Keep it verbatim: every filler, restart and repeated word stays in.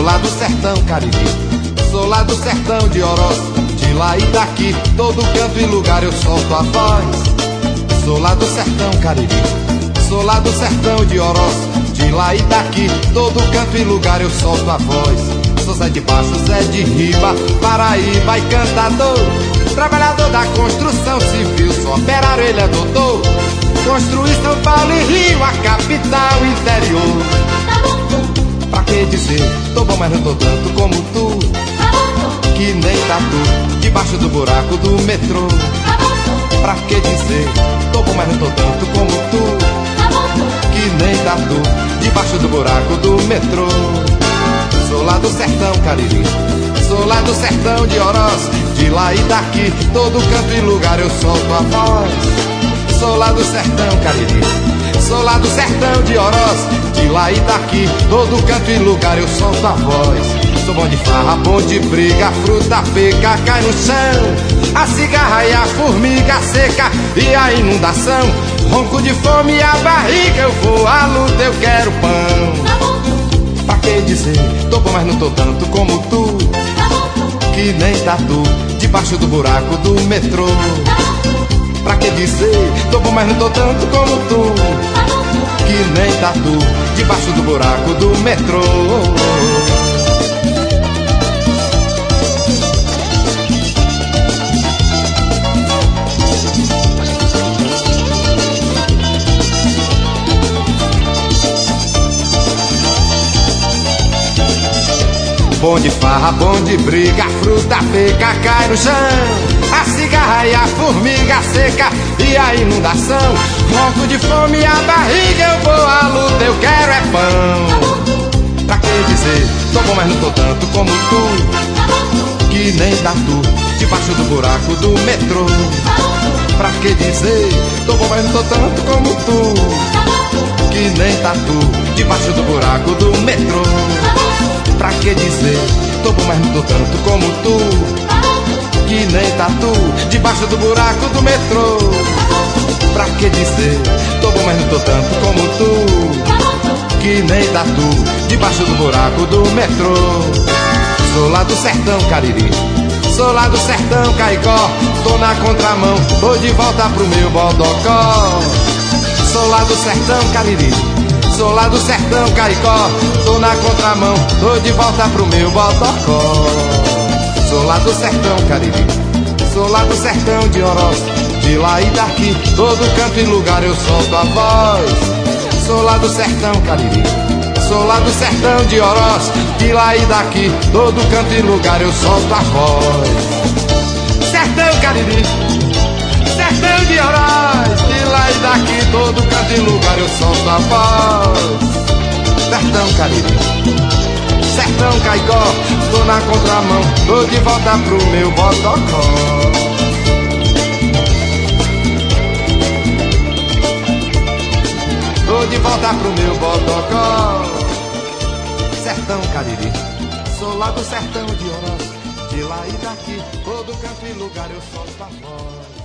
Sou lá do sertão Cariri, sou lá do sertão de Oroz. De lá e daqui, todo canto e lugar eu solto a voz. Sou lá do sertão Cariri, sou lá do sertão de Oroz. De lá e daqui, todo canto e lugar eu solto a voz. Sou Zé de Baixo, Zé de Riba, Paraíba e cantador. Trabalhador da construção civil, sou operário, ele é doutor. Construir São Paulo e Rio, a capital interior. Pra que dizer, tô bom mas não tô tanto como tu, que nem tatu, debaixo do buraco do metrô. Pra que dizer, tô bom mas não tô tanto como tu, que nem tatu, debaixo do buraco do metrô. Sou lá do sertão Cariri, sou lá do sertão de Oroz. De lá e daqui, todo canto e lugar eu solto a voz. Sou lá do sertão Cariri, sou lá do sertão de Oroz. De lá e daqui, todo canto e lugar eu solto a voz. Sou bom de farra, bom de briga, a fruta seca cai no chão. A cigarra e a formiga seca e a inundação. Ronco de fome e a barriga, eu vou à luta, eu quero pão. Pra que dizer, tô bom mas não tô tanto como tu, que nem tatu, debaixo do buraco do metrô. Pra que dizer, tô bom mas não tô tanto como tu, que nem tatu, debaixo do buraco do metrô. Bom de farra, bom de briga, a fruta seca cai no chão. A cigarra e a formiga seca e a inundação. Ronco de fome e a barriga, eu vou à luta, eu quero é pão. Pra que dizer, tô bom mas não tô tanto como tu, que nem tatu, debaixo do buraco do metrô. Pra que dizer, tô bom mas não tô tanto como tu, que nem tatu, debaixo do buraco do metrô. Pra que dizer, tô bom mas não tô tanto como tu, que nem tatu, debaixo do buraco do metrô. Pra que dizer, tô bom mas não tô tanto como tu, que nem tatu, debaixo do buraco do metrô. Sou lá do sertão Cariri, sou lá do sertão Caicó. Tô na contramão, vou de volta pro meu bodocó. Sou lá do sertão Cariri, sou lá do sertão Caicó. Tô na contramão, tô de volta pro meu bodocó. Sou lá do sertão Cariri, sou lá do sertão de Oroz. De lá e daqui, todo canto e lugar eu solto a voz. Sou lá do sertão Cariri, sou lá do sertão de Oroz. De lá e daqui, todo canto e lugar eu solto a voz. Sertão Cariri, sertão de Oroz. De lá e daqui, todo canto e lugar eu solto a voz. Sertão Cariri, sertão Caicó. Tô na contramão, tô de volta pro meu bodocó. Tô de volta pro meu bodocó. Sertão Cariri, sou lá do sertão de Oroz. De lá e daqui, todo canto e lugar eu solto a voz.